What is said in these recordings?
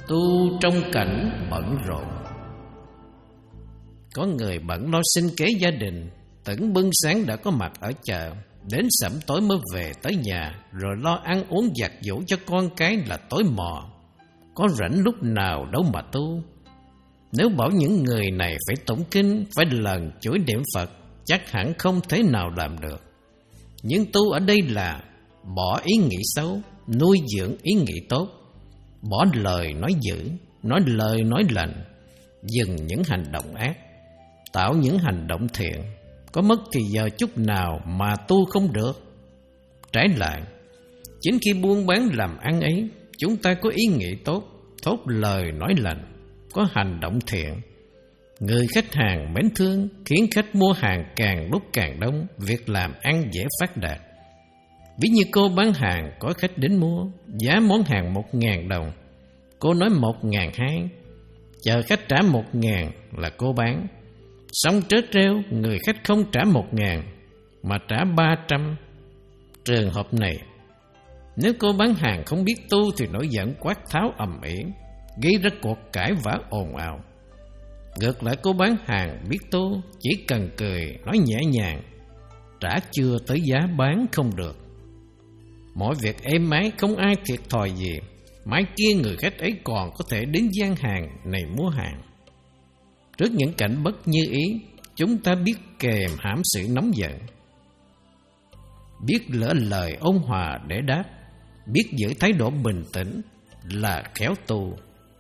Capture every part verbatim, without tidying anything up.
Tu trong cảnh bận rộn. Có người bận lo sinh kế gia đình, tửng bưng sáng đã có mặt ở chợ, đến sẩm tối mới về tới nhà, rồi lo ăn uống giặt giũ cho con cái là tối mò. Có rảnh lúc nào đâu mà tu. Nếu bảo những người này phải tụng kinh, phải lần chuỗi niệm Phật, chắc hẳn không thể nào làm được. Nhưng tu ở đây là bỏ ý nghĩ xấu, nuôi dưỡng ý nghĩ tốt, bỏ lời nói dữ, nói lời nói lành, dừng những hành động ác, tạo những hành động thiện. Có mất thì giờ chút nào mà tu không được. Trái lại, chính khi buôn bán làm ăn ấy, chúng ta có ý nghĩ tốt, thốt lời nói lành, có hành động thiện, người khách hàng mến thương, khiến khách mua hàng càng lúc càng đông, việc làm ăn dễ phát đạt. Ví như cô bán hàng, có khách đến mua, giá món hàng một ngàn đồng, cô nói một ngàn hai, chờ khách trả một ngàn là cô bán. Xong trớ trêu, người khách không trả một ngàn mà trả ba trăm. Trường hợp này, nếu cô bán hàng không biết tu thì nổi giận quát tháo ầm ĩ, gây ra cuộc cãi vã ồn ào. Ngược lại cô bán hàng biết tu, chỉ cần cười nói nhẹ nhàng, trả chưa tới giá bán không được. Mọi việc êm ái, không ai thiệt thòi gì. Mai kia người khách ấy còn có thể đến gian hàng này mua hàng. Trước những cảnh bất như ý, chúng ta biết kềm hãm sự nóng giận, biết lỡ lời ôn hòa để đáp, biết giữ thái độ bình tĩnh là khéo tu.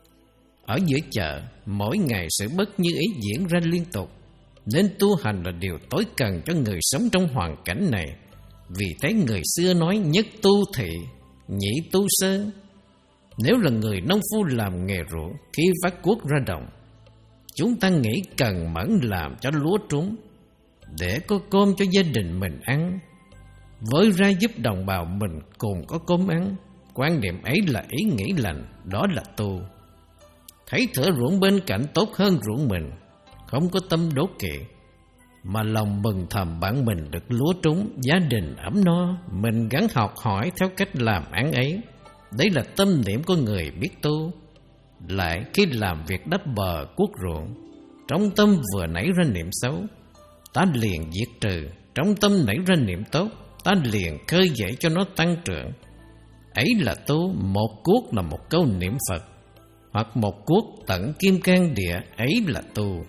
Ở giữa chợ, mỗi ngày sự bất như ý diễn ra liên tục, nên tu hành là điều tối cần cho người sống trong hoàn cảnh này. Vì thế người xưa nói nhất tu thị, nhị tu sơ. Nếu là người nông phu làm nghề ruộng, khi vác cuốc ra đồng, chúng ta nghĩ cần mẫn làm cho lúa trúng, để có cơm cho gia đình mình ăn, với ra giúp đồng bào mình cùng có cơm ăn. Quan niệm ấy là ý nghĩ lành, đó là tu. Thấy thửa ruộng bên cạnh tốt hơn ruộng mình, không có tâm đố kỵ, mà lòng mừng thầm bạn mình được lúa trúng, gia đình ấm no, mình gắng học hỏi theo cách làm ăn ấy. Đấy là tâm niệm của người biết tu. Lại khi làm việc đắp bờ cuốc ruộng, trong tâm vừa nảy ra niệm xấu, ta liền diệt trừ. Trong tâm nảy ra niệm tốt, ta liền khơi dậy cho nó tăng trưởng. Ấy là tu. Một cuốc là một câu niệm Phật, hoặc một cuốc tận kim cang địa, ấy là tu.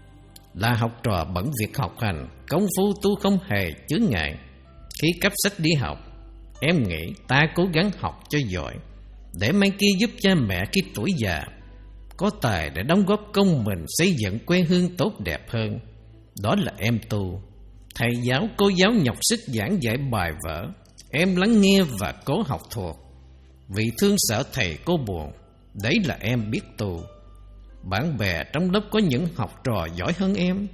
Là học trò bận việc học hành, công phu tu không hề chướng ngại. Khi cấp sách đi học, em nghĩ ta cố gắng học cho giỏi, để mai kia giúp cha mẹ khi tuổi già có tài để đóng góp công mình xây dựng quê hương tốt đẹp hơn. Đó là em tu. Thầy giáo, cô giáo nhọc sức giảng dạy bài vở, em lắng nghe và cố học thuộc. Vì thương sợ thầy cô buồn, đấy là em biết tu. Bạn bè trong lớp có những học trò giỏi hơn em,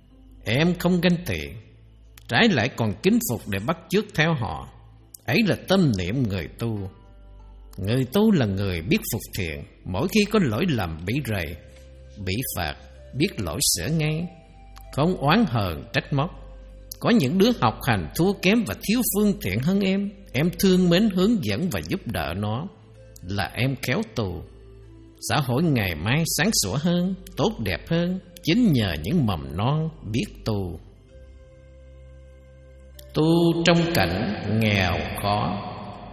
em không ganh tị, trái lại còn kính phục để bắt chước theo họ. Ấy là tâm niệm người tu. Người tu là người biết phục thiện, mỗi khi có lỗi lầm bị rầy, bị phạt, biết lỗi sửa ngay, không oán hờn trách móc. Có những đứa học hành thua kém và thiếu phương tiện hơn em, em thương mến hướng dẫn và giúp đỡ nó, là em khéo tu. Xã hội ngày mai sáng sủa hơn, tốt đẹp hơn, chính nhờ những mầm non biết tu. Tu trong cảnh nghèo khó.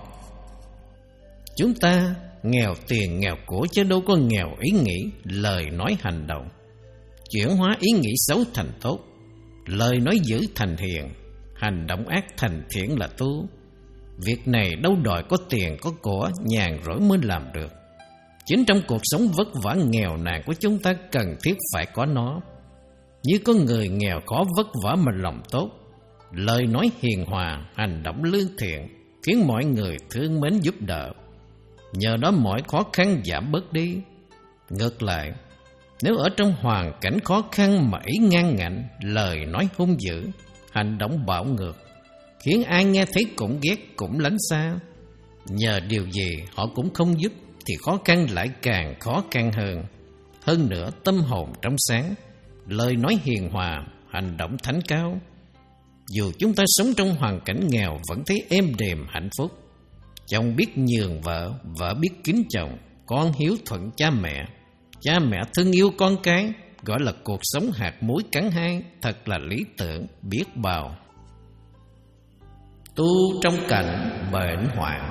Chúng ta nghèo tiền nghèo của, chứ đâu có nghèo ý nghĩ, lời nói hành động. Chuyển hóa ý nghĩ xấu thành tốt, lời nói dữ thành hiền, hành động ác thành thiện là tu. Việc này đâu đòi có tiền có của, nhàn rỗi mới làm được. Chính trong cuộc sống vất vả nghèo nàn của chúng ta cần thiết phải có nó. Như có người nghèo khó vất vả mà lòng tốt, lời nói hiền hòa, hành động lương thiện, khiến mọi người thương mến giúp đỡ. Nhờ đó mọi khó khăn giảm bớt đi. Ngược lại, nếu ở trong hoàn cảnh khó khăn mà ý ngang ngạnh, lời nói hung dữ, hành động bạo ngược, khiến ai nghe thấy cũng ghét, cũng lánh xa, nhờ điều gì họ cũng không giúp, thì khó khăn lại càng khó khăn hơn. Hơn nữa, tâm hồn trong sáng, lời nói hiền hòa, hành động thánh cao. Dù chúng ta sống trong hoàn cảnh nghèo vẫn thấy êm đềm hạnh phúc. Chồng biết nhường vợ, vợ biết kính chồng, con hiếu thuận cha mẹ, cha mẹ thương yêu con cái, gọi là cuộc sống hạt muối cắn hai, thật là lý tưởng biết bao. Tu trong cảnh bệnh hoạn.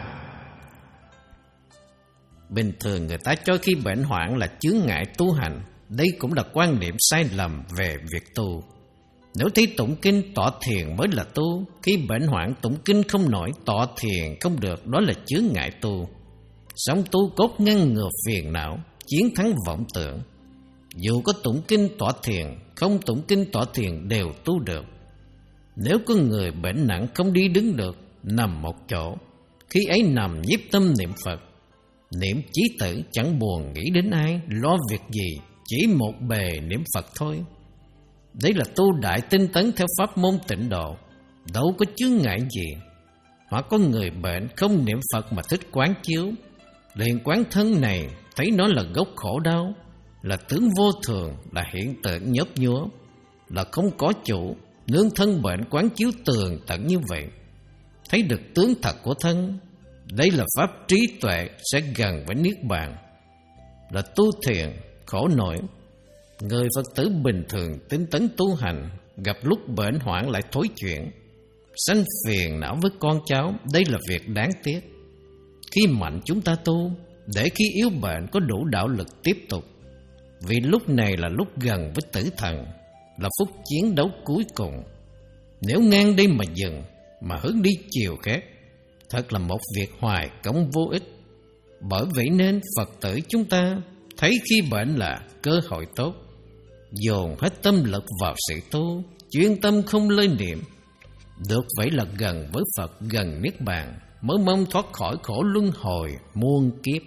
Bình thường người ta cho khi bệnh hoạn là chướng ngại tu hành. Đây cũng là quan niệm sai lầm về việc tu. Nếu thấy tụng kinh tọa thiền mới là tu, khi bệnh hoạn tụng kinh không nổi, tọa thiền không được, đó là chướng ngại tu. Sống tu cốt ngăn ngừa phiền não, chiến thắng vọng tưởng. Dù có tụng kinh tọa thiền, không tụng kinh tọa thiền đều tu được. Nếu có người bệnh nặng không đi đứng được, nằm một chỗ, khi ấy nằm nhiếp tâm niệm Phật, niệm chí tử, chẳng buồn nghĩ đến ai, lo việc gì, chỉ một bề niệm Phật thôi. Đấy là tu đại tinh tấn theo pháp môn tịnh độ, đâu có chướng ngại gì. Hoặc có người bệnh không niệm Phật mà thích quán chiếu, liền quán thân này thấy nó là gốc khổ đau, là tướng vô thường, là hiện tượng nhấp nhúa, là không có chủ, nương thân bệnh quán chiếu tường tận như vậy, thấy được tướng thật của thân. Đây là pháp trí tuệ sẽ gần với niết bàn, là tu thiền khổ nổi. Người Phật tử bình thường tinh tấn tu hành, gặp lúc bệnh hoạn lại thối chuyện, sanh phiền não với con cháu. Đây là việc đáng tiếc. Khi mạnh chúng ta tu, để khi yếu bệnh có đủ đạo lực tiếp tục. Vì lúc này là lúc gần với tử thần, là phút chiến đấu cuối cùng. Nếu ngang đây mà dừng, mà hướng đi chiều khác, thật là một việc hoài công vô ích. Bởi vậy nên Phật tử chúng ta thấy khi bệnh là cơ hội tốt, dồn hết tâm lực vào sự tu, chuyên tâm không lơi niệm. Được vậy là gần với Phật, gần niết bàn, mới mong thoát khỏi khổ luân hồi muôn kiếp.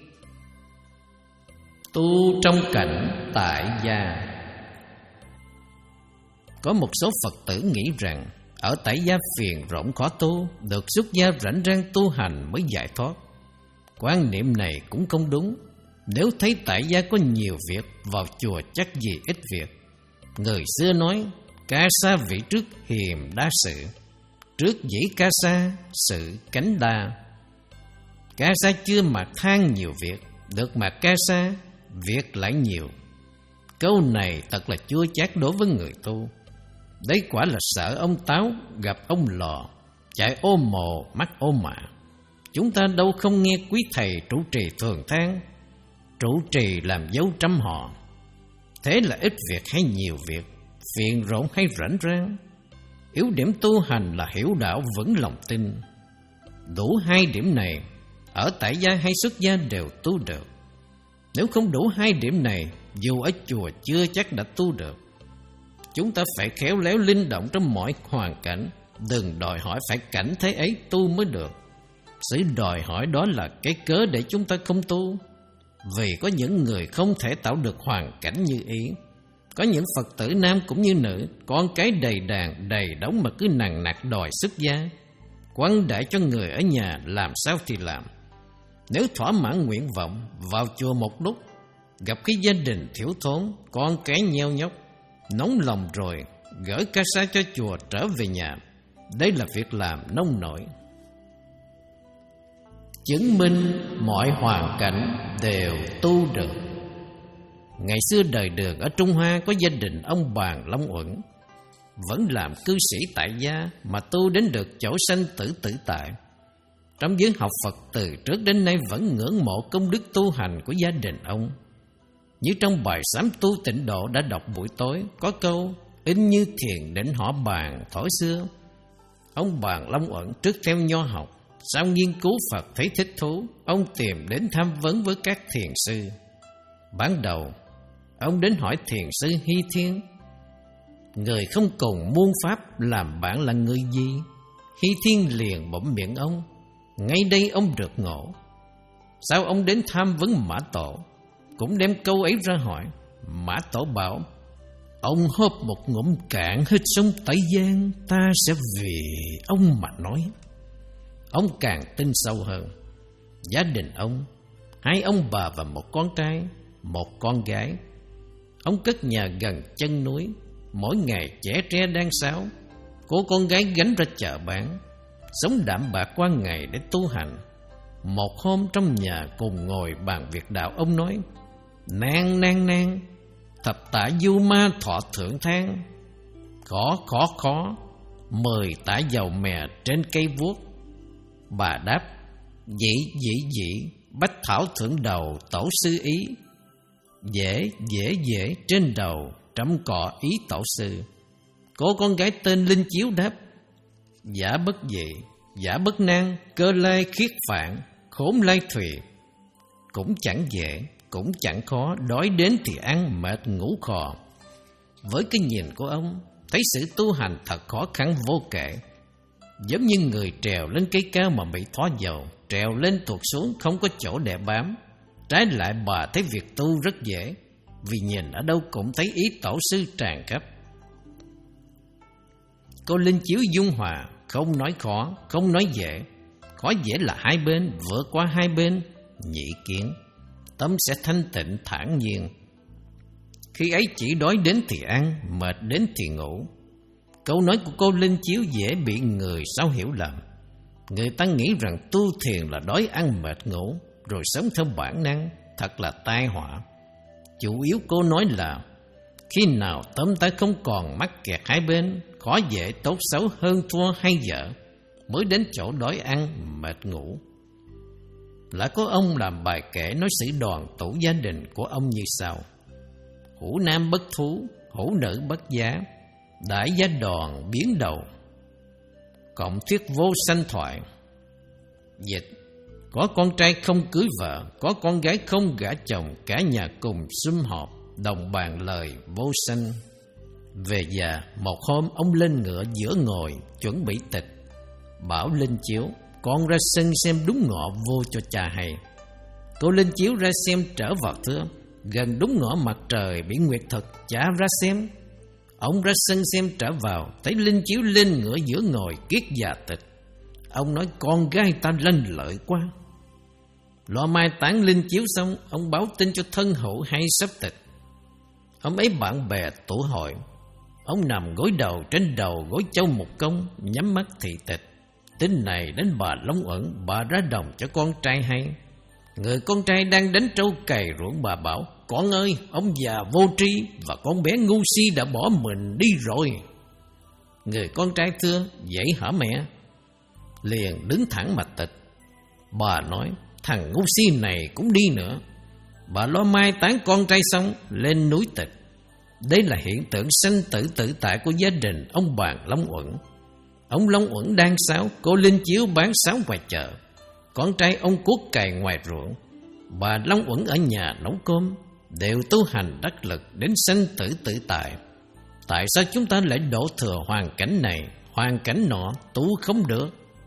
Tu trong cảnh tại gia. Có một số Phật tử nghĩ rằng ở tại gia phiền rộng khó tu, được xuất gia rảnh rang tu hành mới giải thoát. Quan niệm này cũng không đúng. Nếu thấy tại gia có nhiều việc, vào chùa chắc gì ít việc. Người xưa nói, ca sa vị trước hiềm đa sự, trước dĩ ca sa, sự cánh đa. Ca sa chưa mặc than nhiều việc, được mặc ca sa, việc lại nhiều. Câu này thật là chua chát đối với người tu. Đấy quả là sợ ông táo gặp ông lò, chạy ôm mồ mắt ôm mạ. Chúng ta đâu không nghe quý thầy trụ trì thường than, trụ trì làm dấu trăm họ. Thế là ít việc hay nhiều việc, phiền rộn hay rảnh rang. Yếu điểm tu hành là hiểu đạo vững lòng tin. Đủ hai điểm này, ở tại gia hay xuất gia đều tu được. Nếu không đủ hai điểm này, dù ở chùa chưa chắc đã tu được. Chúng ta phải khéo léo linh động trong mọi hoàn cảnh, đừng đòi hỏi phải cảnh thế ấy tu mới được. Sự đòi hỏi đó là cái cớ để chúng ta không tu. Vì có những người không thể tạo được hoàn cảnh như ý. Có những Phật tử nam cũng như nữ, con cái đầy đàn đầy đống mà cứ nằng nặc đòi xuất gia, quăng đại cho người ở nhà làm sao thì làm. Nếu thỏa mãn nguyện vọng, vào chùa một lúc, gặp cái gia đình thiếu thốn, con cái nheo nhóc, nóng lòng rồi gửi ca sa cho chùa trở về nhà. Đây là việc làm nông nổi. Chứng minh mọi hoàn cảnh đều tu được. Ngày xưa đời Đường ở Trung Hoa có gia đình ông Bàn Long Uẩn, vẫn làm cư sĩ tại gia mà tu đến được chỗ sanh tử tự tại. Trong giới học Phật từ trước đến nay vẫn ngưỡng mộ công đức tu hành của gia đình ông. Như trong bài sám tu tịnh độ đã đọc buổi tối, có câu in như thiền định họ Bàn thổi xưa. Ông Bàn Long Uẩn trước theo nho học, sau nghiên cứu Phật thấy thích thú, ông tìm đến tham vấn với các thiền sư. Ban đầu, ông đến hỏi thiền sư Hy Thiên, người không cùng muôn pháp làm bạn là người gì? Hy Thiên liền bỗng miệng ông, ngay đây ông được ngộ. Sau ông đến tham vấn Mã Tổ, cũng đem câu ấy ra hỏi. Mã Tổ bảo, ông hớp một ngụm cạn hết sông Tây Giang, ta sẽ vì ông mà nói. Ông càng tin sâu hơn. Gia đình ông, hai ông bà và một con trai, một con gái. Ông cất nhà gần chân núi, mỗi ngày chẻ tre đan sáo, cô con gái gánh ra chợ bán, sống đạm bạc qua ngày để tu hành. Một hôm trong nhà cùng ngồi bàn việc đạo, ông nói: Nan nan nan, thập tả du ma thọ thượng thang. Khó khó khó, mười tả dầu mè trên cây vuốt. Bà đáp: Dĩ dĩ dĩ, bách thảo thượng đầu tổ sư ý. Dễ dễ dễ, trên đầu trăm cọ ý tổ sư. Cô con gái tên Linh Chiếu đáp: Giả bất dị, giả bất nan, cơ lai khiết phạn, khốn lai thùy. Cũng chẳng dễ, cũng chẳng khó, đói đến thì ăn, mệt ngủ khò. Với cái nhìn của ông, thấy sự tu hành thật khó khăn vô kể. Giống như người trèo lên cây cao mà bị thoá dầu, trèo lên tuột xuống không có chỗ để bám. Trái lại bà thấy việc tu rất dễ, vì nhìn ở đâu cũng thấy ý tổ sư tràn khắp. Cô Linh Chiếu dung hòa, không nói khó, không nói dễ. Khó dễ là hai bên, vượt qua hai bên, nhị kiến, tâm sẽ thanh tịnh thản nhiên. Khi ấy chỉ đói đến thì ăn, mệt đến thì ngủ. Câu nói của cô Linh Chiếu dễ bị người sao hiểu lầm. Người ta nghĩ rằng tu thiền là đói ăn mệt ngủ, rồi sống theo bản năng, thật là tai họa. Chủ yếu cô nói là khi nào tâm ta không còn mắc kẹt hai bên, khó dễ tốt xấu hơn thua hay dở, mới đến chỗ đói ăn mệt ngủ. Lại có ông làm bài kể nói sự đoàn tụ gia đình của ông như sau: Hữu nam bất thú, hữu nữ bất giá, đại gia đoàn biến đầu, cộng thuyết vô sanh thoại. Dịch: có con trai không cưới vợ, có con gái không gả chồng, cả nhà cùng sum họp, đồng bàn lời vô sanh. Về già, một hôm ông lên ngựa giữa ngồi, chuẩn bị tịch. Bảo Linh Chiếu: con ra sân xem đúng ngọ vô cho cha hay. Cô Linh Chiếu ra xem, trở vào thưa: gần đúng ngọ mặt trời bị nguyệt thực, cha ra xem. Ông ra sân xem trở vào, thấy Linh Chiếu lên ngựa giữa ngồi kiết già tịch. Ông nói: con gái ta lanh lợi quá. Lo mai táng Linh Chiếu xong, ông báo tin cho thân hữu hay sắp tịch. Ông ấy bạn bè tụ hội. Ông nằm gối đầu trên đầu gối châu một công, nhắm mắt thị tịch. Tin này đến bà Long Uẩn, bà ra đồng cho con trai hay. Người con trai đang đánh trâu cày ruộng, bà bảo: con ơi, ông già vô tri và con bé ngu si đã bỏ mình đi rồi. Người con trai thưa: vậy hả mẹ? Liền đứng thẳng mặt tịch. Bà nói: thằng ngu si này cũng đi nữa. Bà lo mai táng con trai xong, lên núi tịch. Đây là hiện tượng sanh tử tự tại của gia đình ông bạn Long Uẩn. Ông Long Uẩn đang sáo, cô Linh Chiếu bán sáo ngoài chợ. Con trai ông cuốc cày ngoài ruộng. Bà Long Uẩn ở nhà nấu cơm, đều tu hành đắc lực đến sanh tử tự tại. Tại sao chúng ta lại đổ thừa hoàn cảnh này, hoàn cảnh nọ, tu không được?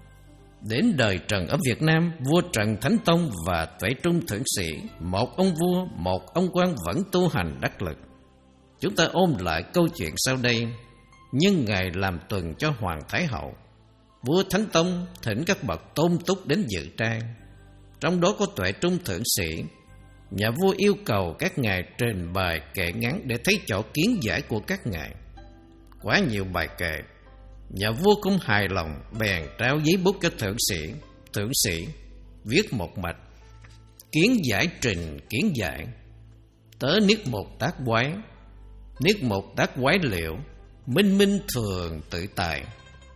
Đến đời Trần ở Việt Nam, vua Trần Thánh Tông và Tuệ Trung Thượng Sĩ, một ông vua, một ông quan vẫn tu hành đắc lực. Chúng ta ôm lại câu chuyện sau đây. Nhưng ngày làm tuần cho Hoàng Thái Hậu, vua Thánh Tông thỉnh các bậc tôn túc đến dự tang. Trong đó có Tuệ Trung Thượng Sĩ. Nhà vua yêu cầu các ngài trình bày kệ ngắn để thấy chỗ kiến giải của các ngài. Quá nhiều bài kệ, nhà vua không hài lòng, bèn trao giấy bút cho thượng sĩ. Thượng sĩ viết một mạch: kiến giải trình kiến giải, tớ niết một tác quái, niết một tác quái liệu, minh minh thường tự tại.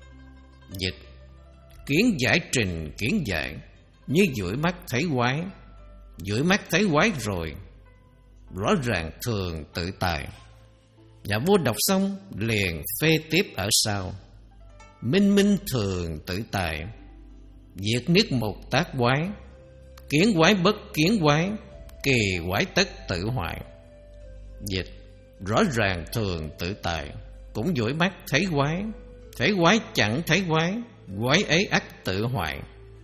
Dịch: kiến giải trình kiến giải, như dụi mắt thấy quái, dụi mắt thấy quái rồi, rõ ràng thường tự tại. Nhà vua đọc xong liền phê tiếp ở sau: minh minh thường tự tại, diệt niết một tác quái, kiến quái bất kiến quái, kỳ quái tất tự hoại. Dịch: rõ ràng thường tự tại, cũng dụi mắt thấy quái, thấy quái chẳng thấy quái, quái ấy ắt tự hoại.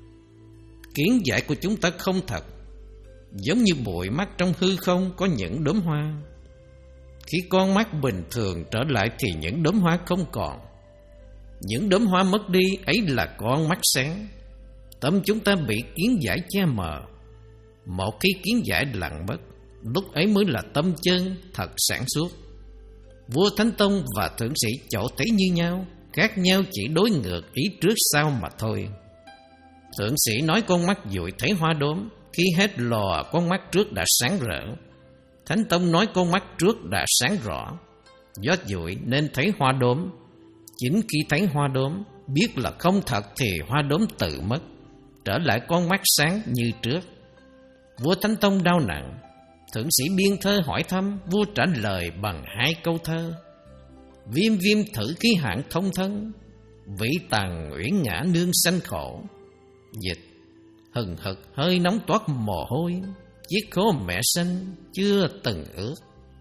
Kiến giải của chúng ta không thật, giống như bụi mắt trong hư không có những đốm hoa. Khi con mắt bình thường trở lại thì những đốm hoa không còn. Những đốm hoa mất đi ấy là con mắt sáng. Tâm chúng ta bị kiến giải che mờ. Một khi kiến giải lặng mất, lúc ấy mới là tâm chân thật sáng suốt. Vua Thánh Tông và thượng sĩ chỗ thấy như nhau, khác nhau chỉ đối ngược ý trước sau mà thôi. Thượng sĩ nói con mắt dụi thấy hoa đốm, khi hết lò con mắt trước đã sáng rỡ. Thánh Tông nói con mắt trước đã sáng rõ, gió dụi nên thấy hoa đốm. Chính khi thấy hoa đốm, biết là không thật thì hoa đốm tự mất, trở lại con mắt sáng như trước. Vua Thánh Tông đau nặng, thượng sĩ biên thơ hỏi thăm, vua trả lời bằng hai câu thơ. Viêm viêm thử khí hạn thông thân, vĩ tàng uyển ngã nương sanh khổ. Dịch: hừng hực hơi nóng toát mồ hôi, chiếc khố mẹ sanh chưa từng ướt.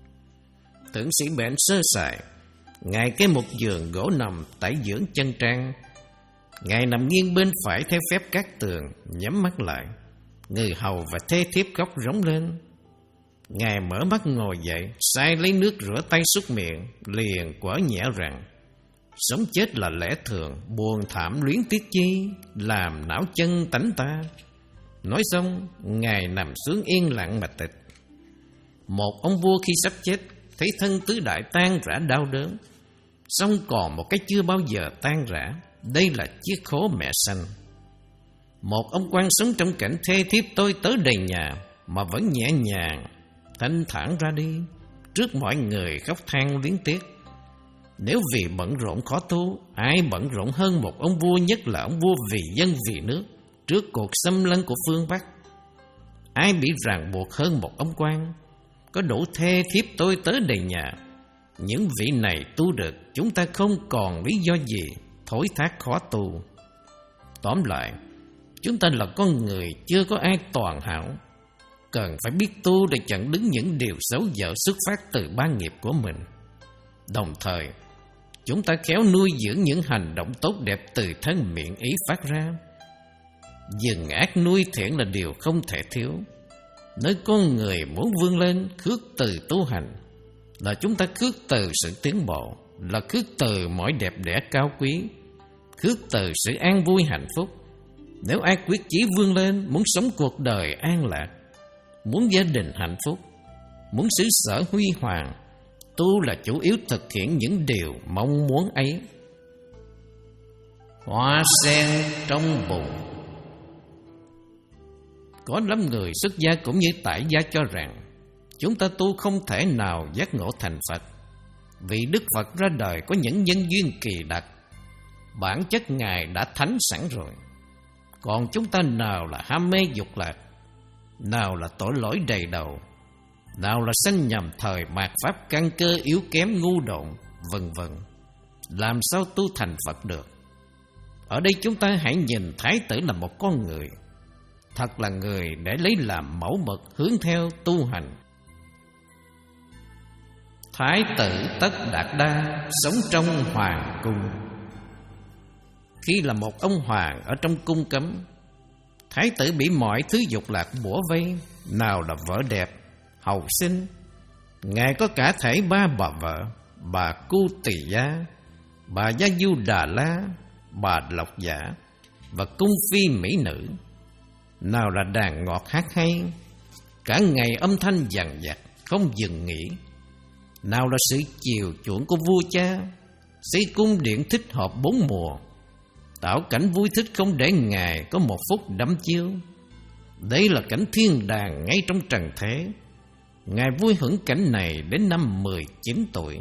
Thượng sĩ bệnh sơ sài, ngài kê một giường gỗ nằm tẩy dưỡng chân trang. Ngài nằm nghiêng bên phải theo phép cát tường, nhắm mắt lại. Người hầu và thê thiếp khóc rống lên. Ngài mở mắt ngồi dậy, sai lấy nước rửa tay súc miệng, liền quở nhẹ rằng: sống chết là lẽ thường, buồn thảm luyến tiếc chi, làm não chân tánh ta. Nói xong, ngài nằm xuống yên lặng mà tịch. Một ông vua khi sắp chết, thấy thân tứ đại tan rã đau đớn, song còn một cái chưa bao giờ tan rã, đây là chiếc khố mẹ sanh. Một ông quan sống trong cảnh thê thiếp tôi tớ đầy nhà, mà vẫn nhẹ nhàng, thanh thản ra đi, trước mọi người khóc than luyến tiếc. Nếu vì bận rộn khó tu, ai bận rộn hơn một ông vua, nhất là ông vua vì dân vì nước, trước cuộc xâm lăng của phương Bắc? Ai bị ràng buộc hơn một ông quan? Có đủ thê thiếp tôi tớ đầy nhà, những vị này tu được, chúng ta không còn lý do gì thối thác khó tu. Tóm lại, chúng ta là con người, chưa có ai toàn hảo, cần phải biết tu để chặn đứng những điều xấu dở xuất phát từ ba nghiệp của mình. Đồng thời, chúng ta khéo nuôi dưỡng những hành động tốt đẹp từ thân miệng ý phát ra. Dừng ác nuôi thiện là điều không thể thiếu. Nơi con người muốn vươn lên, khước từ tu hành, là chúng ta khước từ sự tiến bộ, là khước từ mọi đẹp đẽ cao quý, khước từ sự an vui hạnh phúc. Nếu ai quyết chí vươn lên, muốn sống cuộc đời an lạc, muốn gia đình hạnh phúc, muốn xứ sở huy hoàng, tu là chủ yếu thực hiện những điều mong muốn ấy. Hoa sen trong bùn. Có lắm người xuất gia cũng như tại gia cho rằng chúng ta tu không thể nào giác ngộ thành Phật, vì Đức Phật ra đời có những nhân duyên kỳ đặc, bản chất Ngài đã thánh sẵn rồi. Còn chúng ta nào là ham mê dục lạc, nào là tội lỗi đầy đầu, nào là sanh nhầm thời mạt pháp căn cơ yếu kém ngu độn, vân vân, làm sao tu thành Phật được? Ở đây chúng ta hãy nhìn Thái tử là một con người, thật là người để lấy làm mẫu mực hướng theo tu hành. Thái tử Tất Đạt Đa sống trong hoàng cung. Khi là một ông hoàng ở trong cung cấm, thái tử bị mọi thứ dục lạc bủa vây, nào là vợ đẹp, hầu sinh. Ngài có cả thể ba bà vợ: bà Cu Tỳ Gia, bà Gia Du Đà La, bà Lộc Giả và cung phi mỹ nữ. Nào là đàn ngọt hát hay, cả ngày âm thanh dằn vặt không dừng nghỉ. Nào là sự chiều chuộng của vua cha, xây cung điện thích hợp bốn mùa, tạo cảnh vui thích không để Ngài có một phút đắm chiêu. Đây là cảnh thiên đàng ngay trong trần thế. Ngài vui hưởng cảnh này đến năm mười chín tuổi.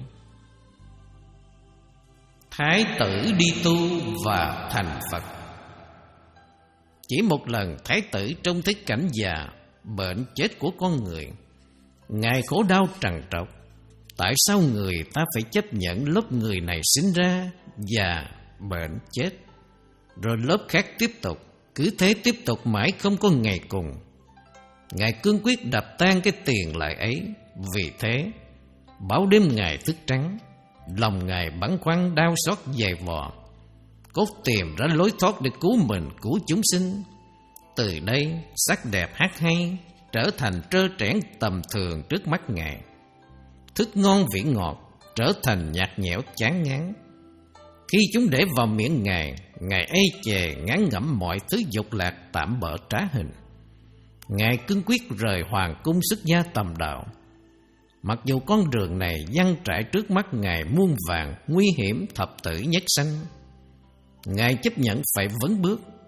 Thái tử đi tu và thành Phật. Chỉ một lần thái tử trông thấy cảnh già, bệnh chết của con người, Ngài khổ đau trằn trọc. Tại sao người ta phải chấp nhận lớp người này sinh ra, già, bệnh, chết, rồi lớp khác tiếp tục, cứ thế tiếp tục mãi không có ngày cùng? Ngài cương quyết đập tan cái tiền lại ấy. Vì thế, bảo đêm Ngài thức trắng, lòng Ngài băn khoăn đau xót dày vò, cốt tìm ra lối thoát để cứu mình, cứu chúng sinh. Từ đây, sắc đẹp hát hay trở thành trơ trẽn tầm thường trước mắt Ngài. Thức ngon vị ngọt trở thành nhạt nhẽo chán ngán. Khi chúng để vào miệng Ngài, Ngài ê chề ngán ngẩm mọi thứ dục lạc tạm bợ trá hình. Ngài cương quyết rời hoàng cung xuất gia tầm đạo. Mặc dù con đường này giăng trải trước mắt Ngài muôn vàn nguy hiểm thập tử nhất sanh, Ngài chấp nhận phải vấn bước.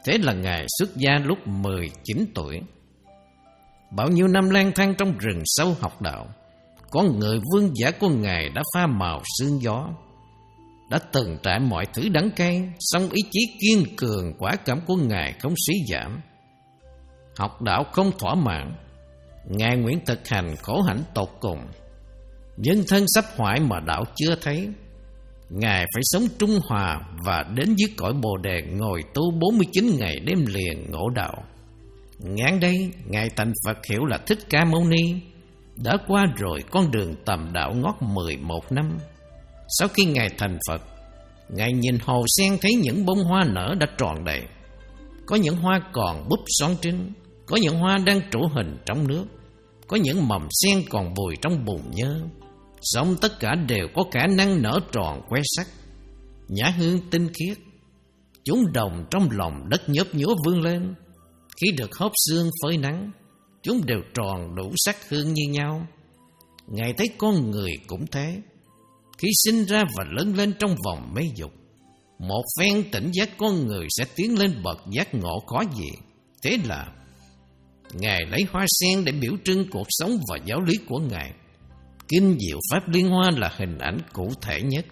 Thế là Ngài xuất gia lúc mười chín tuổi. Bao nhiêu năm lang thang trong rừng sâu học đạo, con người vương giả của Ngài đã pha màu sương gió, đã từng trải mọi thứ đắng cay, song ý chí kiên cường quả cảm của Ngài không suy giảm. Học đạo không thỏa mãn, Ngài nguyện thực hành khổ hạnh tột cùng. Nhân thân sắp hoại mà đạo chưa thấy, Ngài phải sống trung hòa và đến dưới cõi Bồ Đề ngồi tu bốn mươi chín ngày đêm liền ngộ đạo. Ngàn đây, Ngài thành Phật hiệu là Thích Ca Mâu Ni, đã qua rồi con đường tầm đạo ngót mười một năm. Sau khi Ngài thành Phật, Ngài nhìn hồ sen thấy những bông hoa nở đã tròn đầy. Có những hoa còn búp son trinh, có những hoa đang trổ hình trong nước, có những mầm sen còn vùi trong bùn nhơ. Song tất cả đều có khả năng nở tròn khoe sắc, nhã hương tinh khiết. Chúng đồng trong lòng đất nhớp nhúa vươn lên. Khi được hốp sương phơi nắng, chúng đều tròn đủ sắc hương như nhau. Ngài thấy con người cũng thế. Khi sinh ra và lớn lên trong vòng mê dục, một phen tỉnh giác con người sẽ tiến lên bậc giác ngộ khó gì. Thế là Ngài lấy hoa sen để biểu trưng cuộc sống và giáo lý của Ngài. Kinh diệu Pháp Liên Hoa là hình ảnh cụ thể nhất.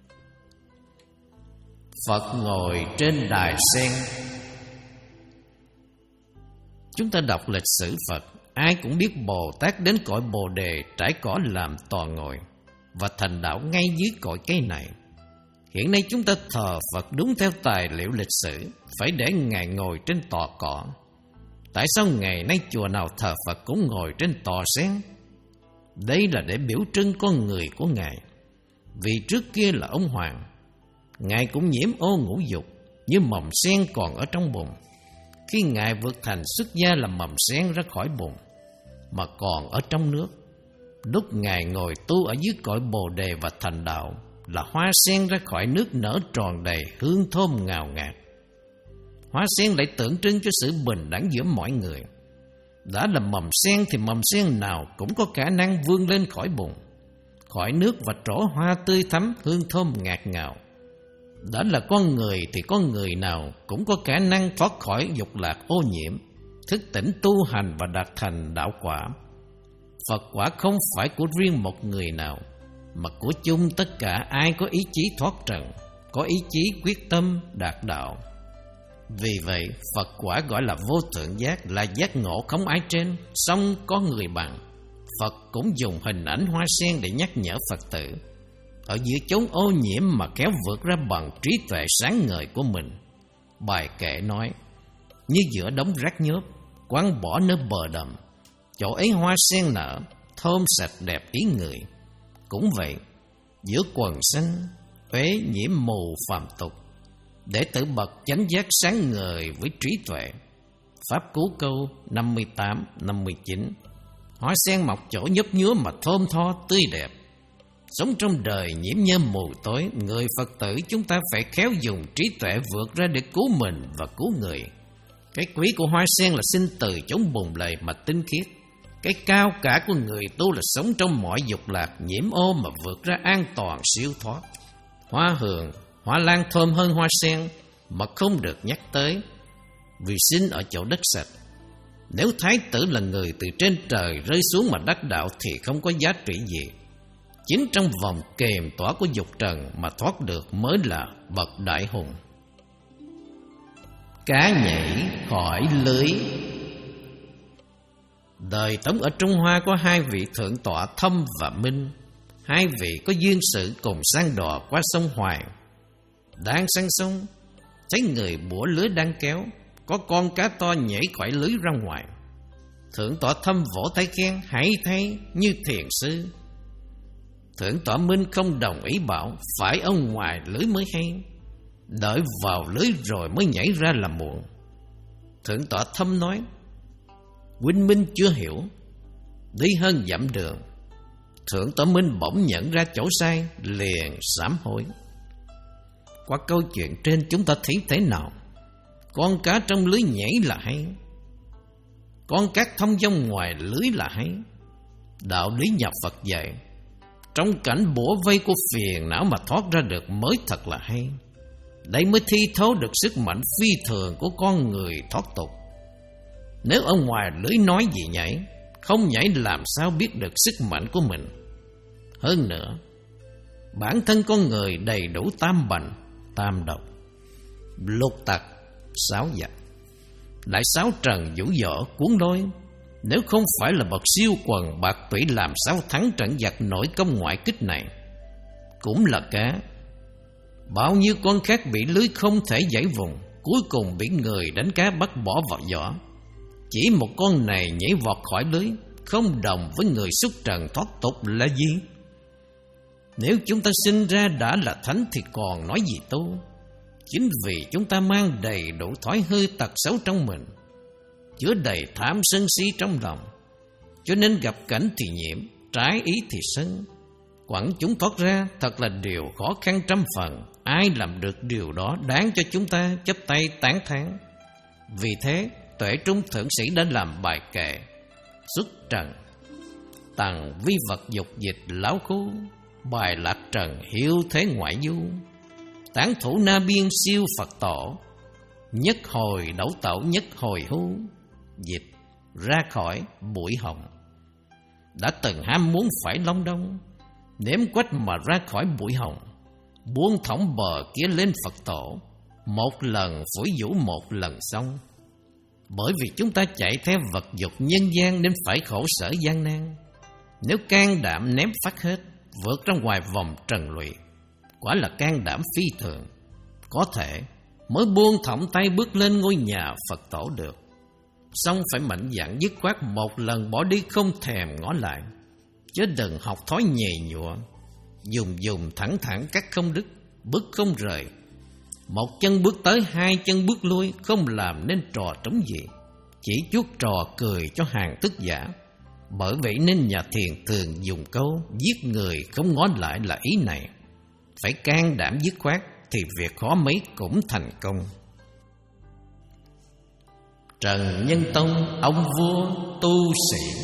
Phật ngồi trên đài sen. Chúng ta đọc lịch sử Phật, ai cũng biết Bồ Tát đến cõi Bồ Đề trải cỏ làm tòa ngồi và thành đạo ngay dưới cội cây này. Hiện nay chúng ta thờ Phật đúng theo tài liệu lịch sử, phải để Ngài ngồi trên tòa cỏ. Tại sao ngày nay chùa nào thờ Phật cũng ngồi trên tòa sen? Đây là để biểu trưng con người của Ngài. Vì trước kia là ông Hoàng, Ngài cũng nhiễm ô ngũ dục như mầm sen còn ở trong bùn. Khi Ngài vượt thành xuất gia là mầm sen ra khỏi bùn mà còn ở trong nước. Lúc Ngài ngồi tu ở dưới cội Bồ Đề và thành đạo là hoa sen ra khỏi nước nở tròn đầy hương thơm ngào ngạt. Hoa sen lại tượng trưng cho sự bình đẳng giữa mọi người. Đã là mầm sen thì mầm sen nào cũng có khả năng vươn lên khỏi bùn, khỏi nước và trổ hoa tươi thắm hương thơm ngạt ngào. Đã là con người thì con người nào cũng có khả năng thoát khỏi dục lạc ô nhiễm, thức tỉnh tu hành và đạt thành đạo quả. Phật quả không phải của riêng một người nào, mà của chung tất cả ai có ý chí thoát trần, có ý chí quyết tâm đạt đạo. Vì vậy, Phật quả gọi là vô thượng giác, là giác ngộ không ai trên, song có người bằng. Phật cũng dùng hình ảnh hoa sen để nhắc nhở Phật tử ở giữa chốn ô nhiễm mà kéo vượt ra bằng trí tuệ sáng ngời của mình. Bài kệ nói: như giữa đống rác nhớp, quăng bỏ nơi bờ đầm, chỗ ấy hoa sen nở, thơm sạch đẹp ý người. Cũng vậy, giữa quần xanh, uế nhiễm mù phàm tục, để tự bậc chánh giác sáng ngời với trí tuệ. Pháp Cú Câu năm mươi tám năm mươi chín. Hoa sen mọc chỗ nhấp nhúa mà thơm tho tươi đẹp. Sống trong đời nhiễm nhơ mù tối, người Phật tử chúng ta phải khéo dùng trí tuệ vượt ra để cứu mình và cứu người. Cái quý của hoa sen là sinh từ chốn bùn lầy mà tinh khiết. Cái cao cả của người tu là sống trong mọi dục lạc nhiễm ô mà vượt ra an toàn siêu thoát. Hoa hường, hoa lan thơm hơn hoa sen mà không được nhắc tới, vì sinh ở chỗ đất sạch. Nếu thái tử là người từ trên trời rơi xuống mà đắc đạo thì không có giá trị gì. Chính trong vòng kềm tỏa của dục trần mà thoát được mới là bậc đại hùng. Cá nhảy khỏi lưới. Đời Tống ở Trung Hoa có hai vị thượng tọa Thâm và Minh. Hai vị có duyên sự cùng sang đò qua sông Hoài. Đang sang sông, thấy người bủa lưới đang kéo, có con cá to nhảy khỏi lưới ra ngoài. Thượng tọa Thâm vỗ tay khen: hay thay, như thiền sư. Thượng tọa Minh không đồng ý, bảo phải ở ngoài lưới mới hay, đợi vào lưới rồi mới nhảy ra là muộn. Thượng tọa Thâm nói: huynh Minh chưa hiểu, đi hơn dặm đường. Thượng tọa Minh bỗng nhận ra chỗ sai, liền sám hối. Qua câu chuyện trên chúng ta thấy thế nào? Con cá trong lưới nhảy là hay, con cá thông dong ngoài lưới là hay. Đạo lý nhà Phật dạy, trong cảnh bủa vây của phiền não mà thoát ra được mới thật là hay. đây mới thi thố được sức mạnh phi thường của con người thoát tục. Nếu ở ngoài lưới nói gì nhảy, không nhảy làm sao biết được sức mạnh của mình. Hơn nữa, bản thân con người đầy đủ tam bành, tam độc, lục tặc, sáu giặc, lại sáu trần vũ võ cuốn lôi. Nếu không phải là bậc siêu quần bạc tủy, làm sao thắng trận giặc nổi công ngoại kích này? Cũng là cá, bao nhiêu con khác bị lưới không thể giải vùng, cuối cùng bị người đánh cá bắt bỏ vào giỏ. Chỉ một con này nhảy vọt khỏi lưới, không đồng với người xuất trần thoát tục là gì? Nếu chúng ta sinh ra đã là thánh thì còn nói gì tu? Chính vì chúng ta mang đầy đủ thói hư tật xấu trong mình, chứa đầy tham sân si trong lòng, cho nên gặp cảnh thì nhiễm, trái ý thì sân. Quẳng chúng thoát ra thật là điều khó khăn trăm phần. Ai làm được điều đó đáng cho chúng ta chắp tay tán thán. Vì thế Tuệ Trung Thượng Sĩ đã làm bài kệ xuất trần, tầng vi vật dục dịch lão khu, bài lạc trần hiếu thế ngoại du, tán thủ na biên siêu Phật tổ, nhất hồi đẩu tẩu nhất hồi hưu, dịch ra khỏi bụi hồng. Đã từng ham muốn phải long đong, nếm quách mà ra khỏi bụi hồng, buông thõng bờ kia lên Phật tổ, một lần phủi vũ một lần xong. Bởi vì chúng ta chạy theo vật dục nhân gian nên phải khổ sở gian nan. Nếu can đảm ném phát hết, vượt ra ngoài vòng trần lụy, quả là can đảm phi thường. Có thể mới buông thõng tay bước lên ngôi nhà Phật tổ được, xong phải mạnh dạn dứt khoát một lần bỏ đi không thèm ngó lại. Chứ đừng học thói nhầy nhụa, dùng dùng thẳng thẳng cắt không đứt, bước không rời. Một chân bước tới, hai chân bước lui, không làm nên trò trống gì, chỉ chuốt trò cười cho hàng tức giả. Bởi vậy nên nhà thiền thường dùng câu giết người không ngó lại là ý này. Phải can đảm dứt khoát thì việc khó mấy cũng thành công. Trần Nhân Tông, ông vua tu sĩ.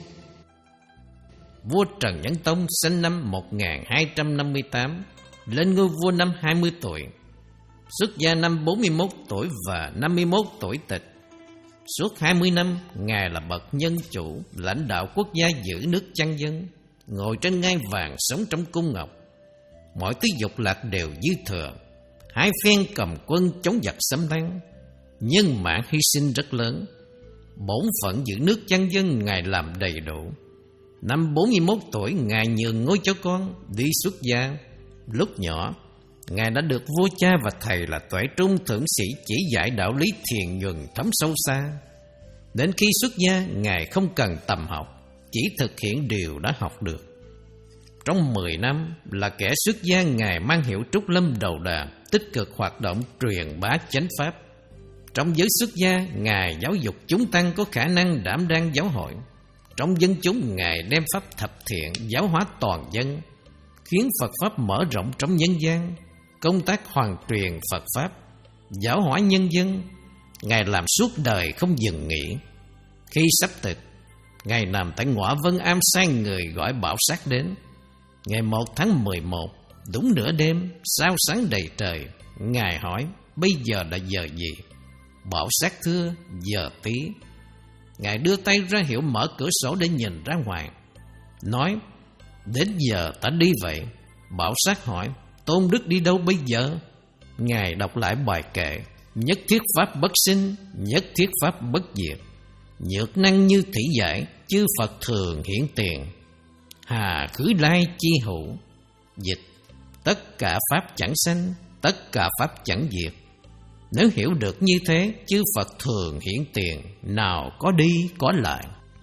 Vua Trần Nhân Tông sinh năm một nghìn hai trăm năm mươi tám, lên ngôi vua năm hai mươi tuổi, xuất gia năm bốn mươi mốt tuổi và năm mươi mốt tuổi tịch. Suốt hai mươi năm, Ngài là bậc nhân chủ, lãnh đạo quốc gia giữ nước chăn dân, ngồi trên ngai vàng sống trong cung ngọc. Mọi thứ dục lạc đều dư thừa, hai phen cầm quân chống giặc xâm lăng, nhân mạng hy sinh rất lớn. Bổn phận giữ nước chăn dân Ngài làm đầy đủ. Năm bốn mươi mốt tuổi, Ngài nhường ngôi cho con đi xuất gia. Lúc nhỏ, Ngài đã được vua cha và thầy là Tuệ Trung Thượng Sĩ chỉ dạy đạo lý thiền nhuần thấm sâu xa. Đến khi xuất gia, Ngài không cần tầm học, chỉ thực hiện điều đã học được. Trong mười năm là kẻ xuất gia, Ngài mang hiệu Trúc Lâm đầu đà, tích cực hoạt động truyền bá chánh pháp. Trong giới xuất gia, Ngài giáo dục chúng tăng có khả năng đảm đang giáo hội. Trong dân chúng, Ngài đem pháp thập thiện giáo hóa toàn dân, khiến Phật Pháp mở rộng trong nhân gian. Công tác hoàn truyền Phật Pháp, giáo hóa nhân dân, Ngài làm suốt đời không dừng nghỉ. Khi sắp tịch, Ngài nằm tại Ngõa Vân Am sai người gọi Bảo Sát đến. Ngày một tháng mười một, đúng nửa đêm, sao sáng đầy trời, Ngài hỏi: bây giờ là giờ gì? Bảo Sát thưa: giờ tí. Ngài đưa tay ra hiệu mở cửa sổ để nhìn ra ngoài, nói: đến giờ ta đi vậy. Bảo Sát hỏi: Tôn Đức đi đâu bây giờ? Ngài đọc lại bài kệ: nhất thiết pháp bất sinh, nhất thiết pháp bất diệt, nhược năng như thủy giải, chư Phật thường hiển tiền, hà khứ lai chi hữu. Dịch: tất cả pháp chẳng sanh, tất cả pháp chẳng diệt. Nếu hiểu được như thế, chư Phật thường hiển tiền, nào có đi có lại.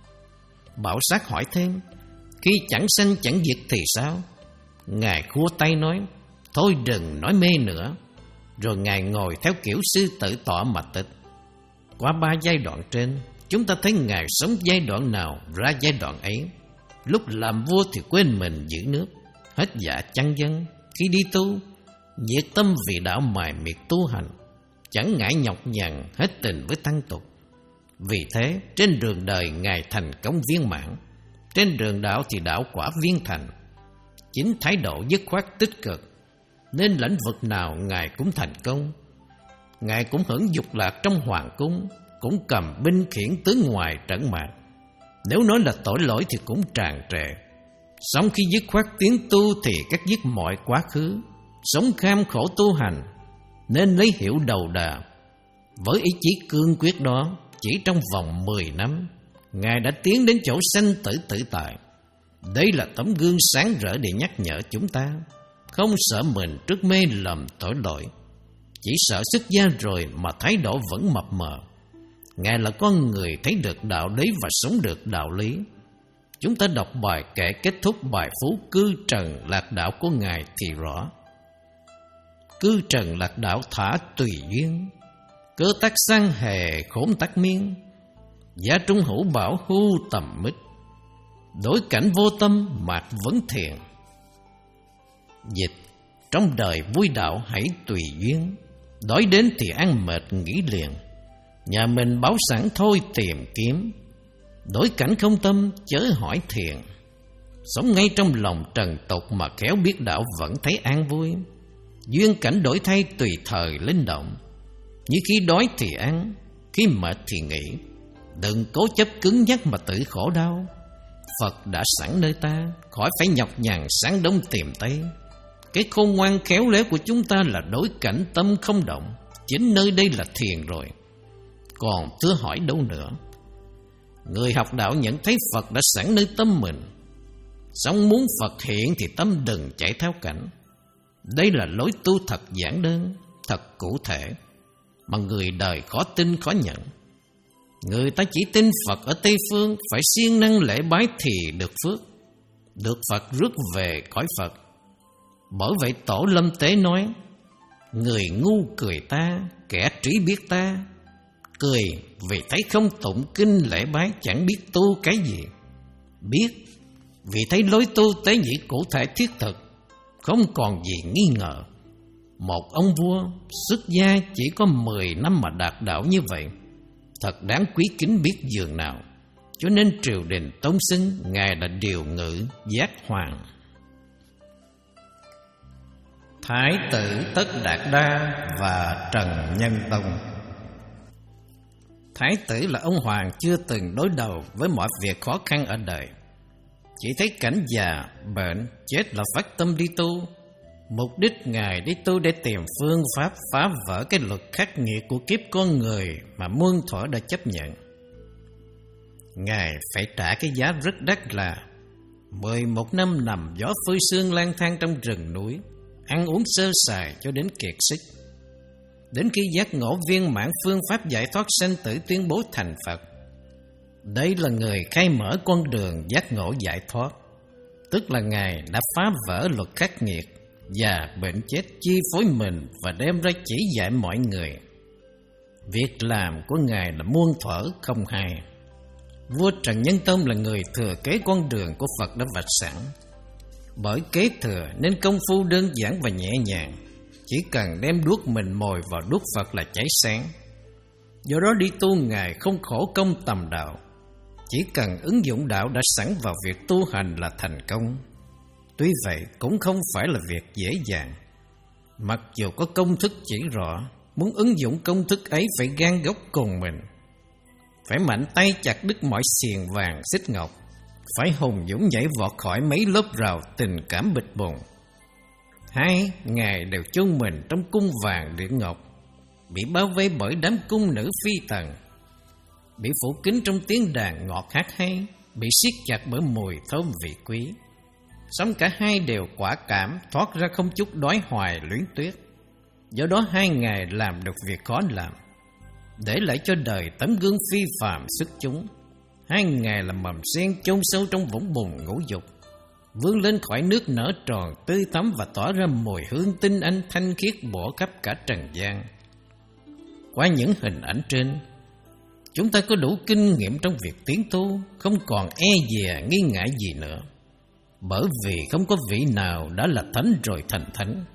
Bảo Sát hỏi thêm: khi chẳng sanh chẳng diệt thì sao? Ngài khua tay nói: thôi đừng nói mê nữa. Rồi Ngài ngồi theo kiểu sư tử tọa mà tịch. Qua ba giai đoạn trên, chúng ta thấy Ngài sống giai đoạn nào ra giai đoạn ấy. Lúc làm vua thì quên mình giữ nước, hết dạ chăn dân. Khi đi tu, nhiệt tâm vì đạo mài miệt tu hành, chẳng ngại nhọc nhằn, hết tình với tăng tục. Vì thế, trên đường đời Ngài thành công viên mãn, trên đường đạo thì đạo quả viên thành. Chính thái độ dứt khoát tích cực nên lĩnh vực nào Ngài cũng thành công. Ngài cũng hưởng dục lạc trong hoàng cung, cũng cầm binh khiển tướng ngoài trận mạc. Nếu nói là tội lỗi thì cũng tràn trề. Xong khi dứt khoát tiến tu thì cắt dứt mọi quá khứ, sống kham khổ tu hành, nên lấy hiểu đầu đà. Với ý chí cương quyết đó, chỉ trong vòng mười năm, Ngài đã tiến đến chỗ sanh tử tự tại. Đây là tấm gương sáng rỡ để nhắc nhở chúng ta không sợ mình trước mê lầm tội lỗi, chỉ sợ xuất gia rồi mà thái độ vẫn mập mờ. Ngài là con người thấy được đạo lý và sống được đạo lý. Chúng ta đọc bài kệ kết thúc bài phú cư trần lạc đạo của Ngài thì rõ. Cư trần lạc đạo thả tùy duyên, cơ tắc sang hề khốn tắc miên, gia trung hữu bảo hưu tầm mít, đối cảnh vô tâm mạc vấn thiền. Dịch: trong đời vui đạo hãy tùy duyên, đói đến thì ăn mệt nghỉ liền, nhà mình báo sẵn thôi tìm kiếm, đối cảnh không tâm chớ hỏi thiền. Sống ngay trong lòng trần tục mà khéo biết đạo vẫn thấy an vui, duyên cảnh đổi thay tùy thời linh động. Như khi đói thì ăn, khi mệt thì nghỉ, đừng cố chấp cứng nhắc mà tự khổ đau. Phật đã sẵn nơi ta, khỏi phải nhọc nhằn sáng đông tìm Tây. Cái khôn ngoan khéo léo của chúng ta là đối cảnh tâm không động, chính nơi đây là thiền rồi. Còn thưa hỏi đâu nữa. Người học đạo nhận thấy Phật đã sẵn nơi tâm mình, song muốn Phật hiện thì tâm đừng chạy theo cảnh. Đây là lối tu thật giản đơn, thật cụ thể, mà người đời khó tin khó nhận. Người ta chỉ tin Phật ở Tây Phương phải siêng năng lễ bái thì được phước, được Phật rước về cõi Phật. Bởi vậy Tổ Lâm Tế nói: người ngu cười ta, kẻ trí biết ta. Cười vì thấy không tụng kinh lễ bái, chẳng biết tu cái gì. Biết vì thấy lối tu tế nhị cụ thể thiết thực, không còn gì nghi ngờ. Một ông vua xuất gia chỉ có mười năm mà đạt đạo như vậy, thật đáng quý kính biết dường nào. Cho nên triều đình tôn xưng Ngài là điều ngự giác hoàng. Thái tử Tất Đạt Đa và Trần Nhân Tông. Thái tử là ông hoàng chưa từng đối đầu với mọi việc khó khăn ở đời, chỉ thấy cảnh già, bệnh, chết là phát tâm đi tu. Mục đích Ngài đi tu để tìm phương pháp phá vỡ cái luật khắc nghiệt của kiếp con người mà muôn thuở đã chấp nhận. Ngài phải trả cái giá rất đắt là mười một năm nằm gió phơi sương lang thang trong rừng núi, ăn uống sơ sài cho đến kiệt sức. Đến khi giác ngộ viên mãn phương pháp giải thoát sanh tử tuyên bố thành Phật. Đây là người khai mở con đường giác ngộ giải thoát, tức là Ngài đã phá vỡ luật khắc nghiệt và bệnh chết chi phối mình và đem ra chỉ dạy mọi người. Việc làm của Ngài là muôn thuở không hai. Vua Trần Nhân Tông là người thừa kế con đường của Phật đã vạch sẵn. Bởi kế thừa nên công phu đơn giản và nhẹ nhàng, chỉ cần đem đuốc mình mồi vào đuốc Phật là cháy sáng. Do đó đi tu Ngài không khổ công tầm đạo, chỉ cần ứng dụng đạo đã sẵn vào việc tu hành là thành công. Tuy vậy cũng không phải là việc dễ dàng. Mặc dù có công thức chỉ rõ, muốn ứng dụng công thức ấy phải gan góc cùng mình, phải mạnh tay chặt đứt mọi xiềng vàng xích ngọc, phải hùng dũng nhảy vọt khỏi mấy lớp rào tình cảm bịch bùng. Hai Ngài đều chôn mình trong cung vàng điện ngọc, bị bao vây bởi đám cung nữ phi tần, bị phủ kín trong tiếng đàn ngọt hát hay, bị siết chặt bởi mùi thơm vị quý. Xong cả hai đều quả cảm, thoát ra không chút đói hoài luyến tuyết. Do đó hai Ngài làm được việc khó làm, để lại cho đời tấm gương phi phàm xuất chúng. Hai Ngài là mầm sen chôn sâu trong vũng bùn ngũ dục, vươn lên khỏi nước nở tròn tươi tắm và tỏa ra mùi hương tinh anh thanh khiết bổ khắp cả trần gian. Qua những hình ảnh trên, chúng ta có đủ kinh nghiệm trong việc tiến tu, không còn e dè nghi ngại gì nữa. Bởi vì không có vị nào đã là thánh rồi thành thánh,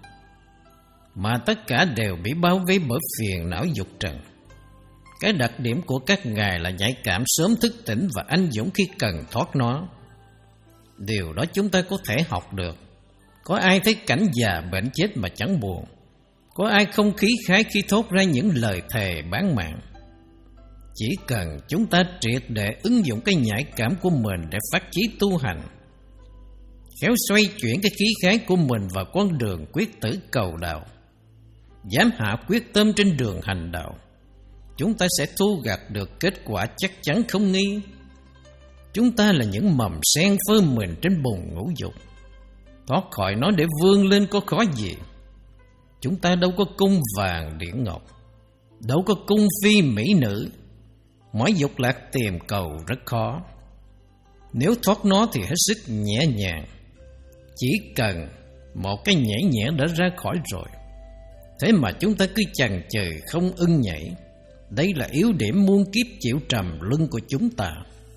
mà tất cả đều bị bao vây bởi phiền não dục trần. Cái đặc điểm của các Ngài là nhạy cảm, sớm thức tỉnh và anh dũng khi cần thoát nó. Điều đó chúng ta có thể học được, Có ai thấy cảnh già bệnh chết mà chẳng buồn? Có ai không khí khái khi thốt ra những lời thề bán mạng? Chỉ cần chúng ta triệt để ứng dụng cái nhạy cảm của mình để phát chí tu hành, khéo xoay chuyển cái khí khái của mình vào con đường quyết tử cầu đạo, dám hạ quyết tâm trên đường hành đạo, chúng ta sẽ thu gặt được kết quả chắc chắn không nghi. Chúng ta là những mầm sen phơi mình trên bùn ngũ dục, thoát khỏi nó để vươn lên có khó gì. Chúng ta đâu có cung vàng điển ngọc, đâu có cung phi mỹ nữ, mỗi dục lạc tìm cầu rất khó. Nếu thoát nó thì hết sức nhẹ nhàng, chỉ cần một cái nhảy nhẹ đã ra khỏi rồi. Thế mà chúng ta cứ chần chừ không ưng nhảy. Đây là yếu điểm muôn kiếp chịu trầm luân của chúng ta.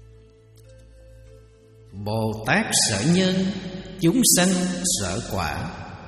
Bồ Tát sợ nhân, chúng sanh sợ quả.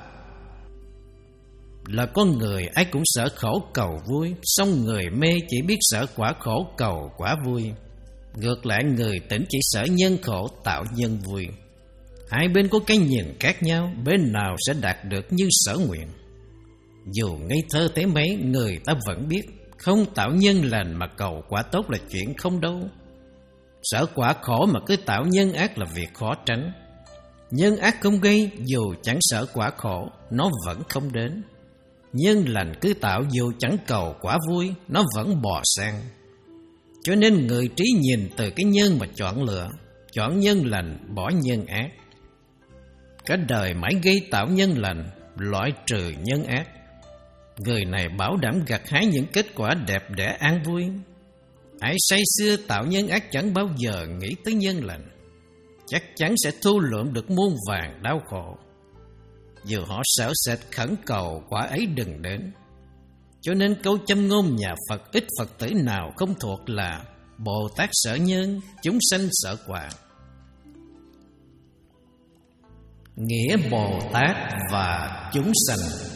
Là con người ai cũng sợ khổ cầu vui, song người mê chỉ biết sợ quả khổ cầu quả vui. Ngược lại người tỉnh chỉ sợ nhân khổ tạo nhân vui. Hai bên có cái nhìn khác nhau, bên nào sẽ đạt được như sở nguyện. Dù ngây thơ thế mấy, người ta vẫn biết không tạo nhân lành mà cầu quả tốt là chuyện không đâu. Sợ quả khổ mà cứ tạo nhân ác là việc khó tránh. Nhân ác không gây, dù chẳng sợ quả khổ, nó vẫn không đến. Nhân lành cứ tạo, dù chẳng cầu quả vui, nó vẫn bò sang. Cho nên người trí nhìn từ cái nhân mà chọn lựa, chọn nhân lành, bỏ nhân ác. Cả đời mãi gây tạo nhân lành, loại trừ nhân ác. Người này bảo đảm gặt hái những kết quả đẹp đẽ an vui. Ai say xưa tạo nhân ác chẳng bao giờ nghĩ tới nhân lành, chắc chắn sẽ thu lượm được muôn vàng đau khổ. Dù họ sợ sệt khẩn cầu quả ấy đừng đến. Cho nên câu châm ngôn nhà Phật ít Phật tử nào không thuộc là Bồ Tát sợ nhân, chúng sanh sợ quả. Nghĩa Bồ Tát và chúng sanh.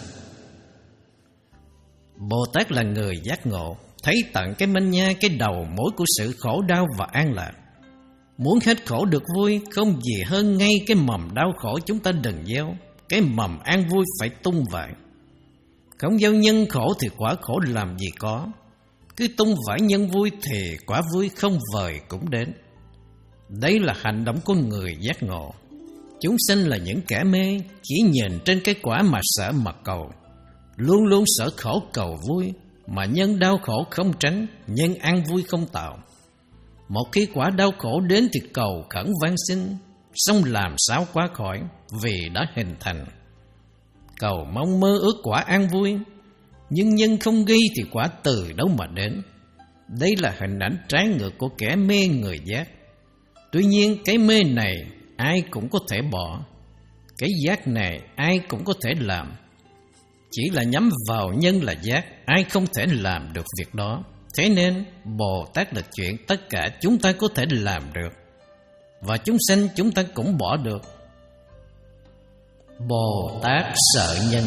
Bồ Tát là người giác ngộ, thấy tận cái manh nha, cái đầu mối của sự khổ đau và an lạc. Muốn hết khổ được vui, không gì hơn ngay cái mầm đau khổ chúng ta đừng gieo, cái mầm an vui phải tung vải. Không gieo nhân khổ thì quả khổ làm gì có. Cứ tung vải nhân vui thì quả vui không vời cũng đến. Đây là hành động của người giác ngộ. Chúng sanh là những kẻ mê, chỉ nhìn trên cái quả mà sợ mà cầu, luôn luôn sợ khổ cầu vui, mà nhân đau khổ không tránh, nhân an vui không tạo. Một khi quả đau khổ đến thì cầu khẩn van xin, song làm sao quá khỏi vì đã hình thành. Cầu mong mơ ước quả an vui, nhưng nhân không ghi thì quả từ đâu mà đến. Đây là hình ảnh trái ngược của kẻ mê người giác. Tuy nhiên cái mê này ai cũng có thể bỏ, cái giác này ai cũng có thể làm. Chỉ là nhắm vào nhân là giác, ai không thể làm được việc đó. Thế nên Bồ Tát là chuyện tất cả chúng ta có thể làm được, và chúng sanh chúng ta cũng bỏ được. Bồ Tát sợ nhân.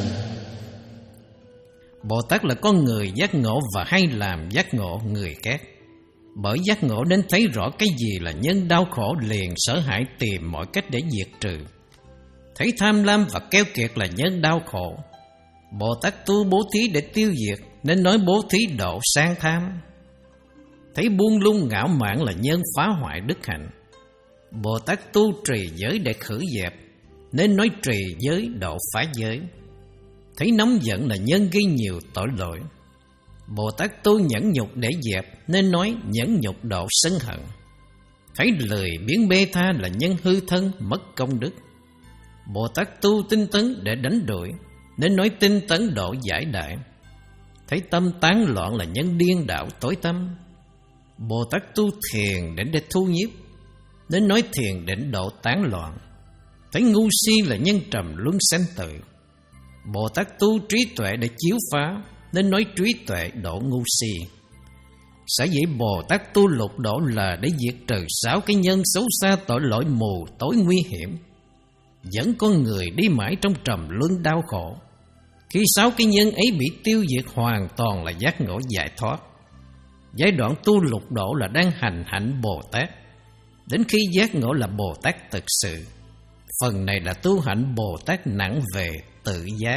Bồ Tát là con người giác ngộ và hay làm giác ngộ người khác. Bởi giác ngộ nên thấy rõ cái gì là nhân đau khổ, liền sợ hãi tìm mọi cách để diệt trừ. Thấy tham lam và keo kiệt là nhân đau khổ, Bồ Tát tu bố thí để tiêu diệt, nên nói bố thí độ sang tham. Thấy buông lung ngạo mạn là nhân phá hoại đức hạnh, Bồ Tát tu trì giới để khử dẹp, nên nói trì giới độ phá giới. Thấy nóng giận là nhân gây nhiều tội lỗi, Bồ Tát tu nhẫn nhục để dẹp, nên nói nhẫn nhục độ sân hận. Thấy lười biếng bê tha là nhân hư thân mất công đức, Bồ Tát tu tinh tấn để đánh đuổi, nên nói tinh tấn độ giải đại. Thấy tâm tán loạn là nhân điên đảo tối tâm, Bồ Tát tu thiền định để thu nhiếp, nên nói thiền định độ tán loạn. Thấy ngu si là nhân trầm luân sanh tử, Bồ Tát tu trí tuệ để chiếu phá, nên nói trí tuệ độ ngu si. Sở dĩ Bồ Tát tu lục độ là để diệt trừ sáu cái nhân xấu xa tội lỗi mù tối nguy hiểm, dẫn con người đi mãi trong trầm luân đau khổ. Khi sáu cái nhân ấy bị tiêu diệt hoàn toàn là giác ngộ giải thoát. Giai đoạn tu lục độ là đang hành hạnh Bồ Tát. Đến khi giác ngộ là Bồ Tát thực sự. Phần này là tu hạnh Bồ Tát nặng về tự giác.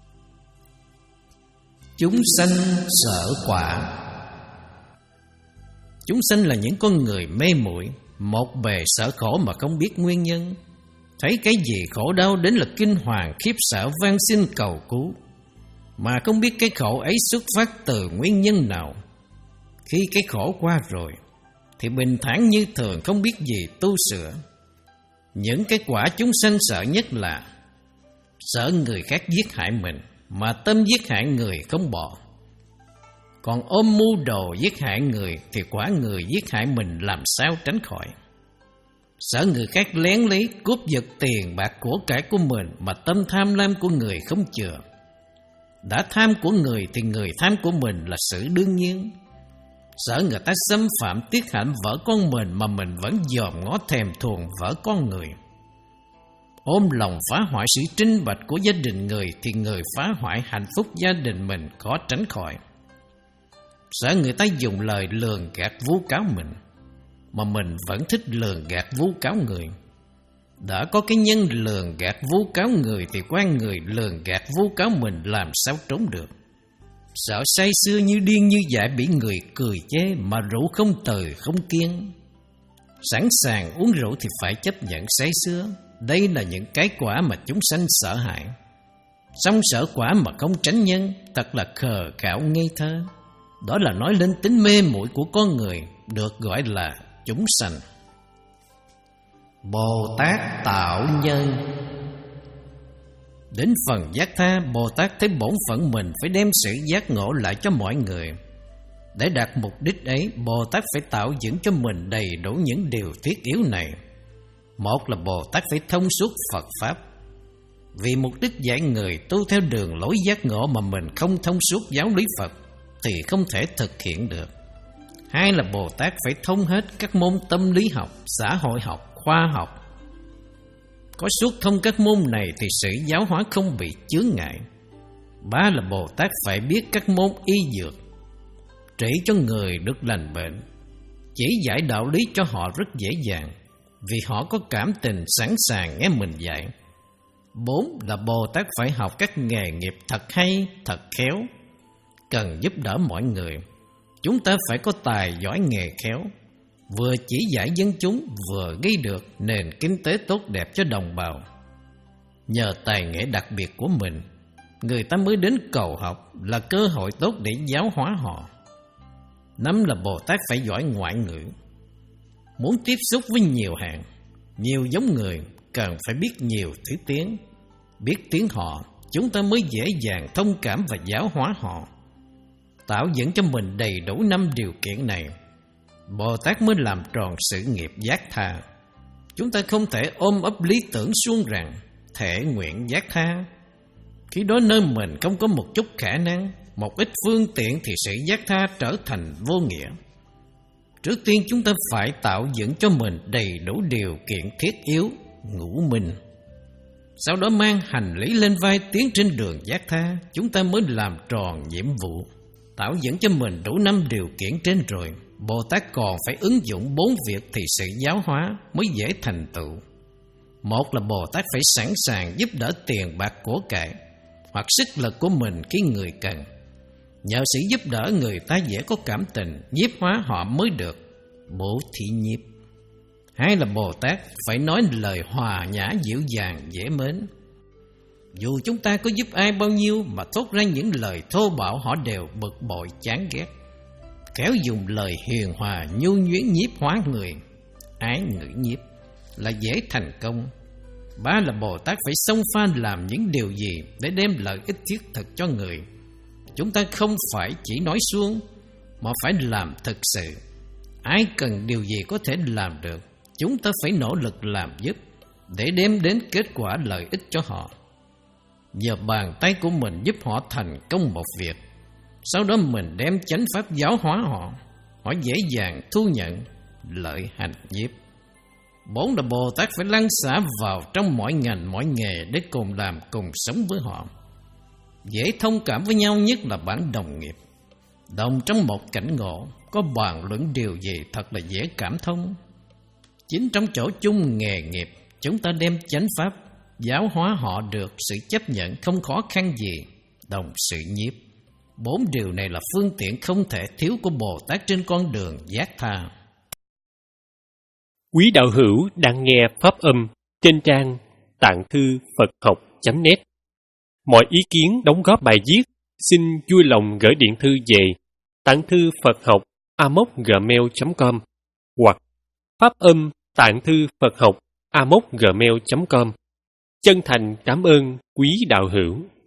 Chúng sanh sở quả. Chúng sanh là những con người mê muội, một bề sợ khổ mà không biết nguyên nhân. Thấy cái gì khổ đau đến là kinh hoàng khiếp sợ van xin cầu cứu, mà không biết cái khổ ấy xuất phát từ nguyên nhân nào. Khi cái khổ qua rồi thì bình thản như thường, không biết gì tu sửa. Những cái quả chúng sanh sợ nhất là sợ người khác giết hại mình, mà tâm giết hại người không bỏ. Còn ôm mưu đồ giết hại người thì quả người giết hại mình làm sao tránh khỏi. Sợ người khác lén lấy cướp giật tiền bạc của cải của mình, mà tâm tham lam của người không chừa. Đã tham của người thì người tham của mình là sự đương nhiên. Sợ người ta xâm phạm tiết hạnh vợ con mình, mà mình vẫn dòm ngó thèm thuồng vợ con người. Ôm lòng phá hoại sự trinh bạch của gia đình người thì người phá hoại hạnh phúc gia đình mình khó tránh khỏi. Sợ người ta dùng lời lường gạt vu cáo mình, mà mình vẫn thích lường gạt vu cáo người. Đã có cái nhân lường gạt vu cáo người thì quan người lường gạt vu cáo mình làm sao trốn được. Sợ say sưa như điên như dại bị người cười chê, mà rượu không từ không kiêng. Sẵn sàng uống rượu thì phải chấp nhận say sưa. Đây là những cái quả mà chúng sanh sợ hãi. Xong sợ quả mà không tránh nhân, thật là khờ khạo ngây thơ. Đó là nói lên tính mê muội của con người, được gọi là chúng sanh. Bồ Tát tạo nhân. Đến phần giác tha, Bồ Tát thấy bổn phận mình phải đem sự giác ngộ lại cho mọi người. Để đạt mục đích ấy, Bồ Tát phải tạo dựng cho mình đầy đủ những điều thiết yếu này. Một là Bồ Tát phải thông suốt Phật Pháp. Vì mục đích dạy người tu theo đường lối giác ngộ mà mình không thông suốt giáo lý Phật thì không thể thực hiện được. Hai là Bồ Tát phải thông hết các môn tâm lý học, xã hội học, khoa học. Có suốt thông các môn này thì sự giáo hóa không bị chướng ngại. Ba là Bồ Tát phải biết các môn y dược, trị cho người được lành bệnh, chỉ dạy đạo lý cho họ rất dễ dàng, vì họ có cảm tình sẵn sàng nghe mình dạy. Bốn là Bồ Tát phải học các nghề nghiệp thật hay, thật khéo, cần giúp đỡ mọi người. Chúng ta phải có tài giỏi nghề khéo, vừa chỉ dạy dân chúng, vừa gây được nền kinh tế tốt đẹp cho đồng bào. Nhờ tài nghệ đặc biệt của mình, người ta mới đến cầu học, là cơ hội tốt để giáo hóa họ. Năm là Bồ Tát phải giỏi ngoại ngữ. Muốn tiếp xúc với nhiều hàng, nhiều giống người, cần phải biết nhiều thứ tiếng. Biết tiếng họ, chúng ta mới dễ dàng thông cảm và giáo hóa họ. Tạo dựng cho mình đầy đủ năm điều kiện này, Bồ Tát mới làm tròn sự nghiệp giác tha. Chúng ta không thể ôm ấp lý tưởng suông rằng thể nguyện giác tha. Khi đó nơi mình không có một chút khả năng, một ít phương tiện thì sự giác tha trở thành vô nghĩa. Trước tiên chúng ta phải tạo dựng cho mình đầy đủ điều kiện thiết yếu, ngũ minh. Sau đó mang hành lý lên vai tiến trên đường giác tha, chúng ta mới làm tròn nhiệm vụ. Tạo dựng cho mình đủ năm điều kiện trên rồi, Bồ Tát còn phải ứng dụng bốn việc thì sự giáo hóa mới dễ thành tựu. Một là Bồ Tát phải sẵn sàng giúp đỡ tiền bạc của cải hoặc sức lực của mình khi người cần. Nhờ sự giúp đỡ người ta dễ có cảm tình, nhiếp hóa họ mới được bố thí nhiếp. Hai là Bồ Tát phải nói lời hòa nhã dịu dàng dễ mến. Dù chúng ta có giúp ai bao nhiêu mà thốt ra những lời thô bạo, họ đều bực bội chán ghét. Khéo dùng lời hiền hòa nhu nhuyễn nhiếp hóa người, ái ngữ nhiếp là dễ thành công. Ba là Bồ Tát phải xông pha làm những điều gì để đem lợi ích thiết thực cho người. Chúng ta không phải chỉ nói suông mà phải làm thực sự. Ai cần điều gì có thể làm được, chúng ta phải nỗ lực làm giúp để đem đến kết quả lợi ích cho họ. Nhờ bàn tay của mình giúp họ thành công một việc, sau đó mình đem chánh pháp giáo hóa họ, họ dễ dàng thu nhận lợi hành nhiếp. Bốn là Bồ Tát phải lăn xả vào trong mọi ngành mọi nghề để cùng làm cùng sống với họ. Dễ thông cảm với nhau nhất là bản đồng nghiệp. Đồng trong một cảnh ngộ, có bàn luận điều gì thật là dễ cảm thông. Chính trong chỗ chung nghề nghiệp, chúng ta đem chánh pháp giáo hóa họ được sự chấp nhận không khó khăn gì, đồng sự nhiếp. Bốn điều này là phương tiện không thể thiếu của Bồ Tát trên con đường giác tha. Quý đạo hữu đang nghe pháp âm trên trang tạng thư Phật học chấm net. Mọi ý kiến đóng góp bài viết xin vui lòng gửi điện thư về tạng thư Phật học a m o c gmail chấm com hoặc pháp âm tạng thư Phật học a m o c gmail chấm com. Chân thành cảm ơn quý đạo hữu.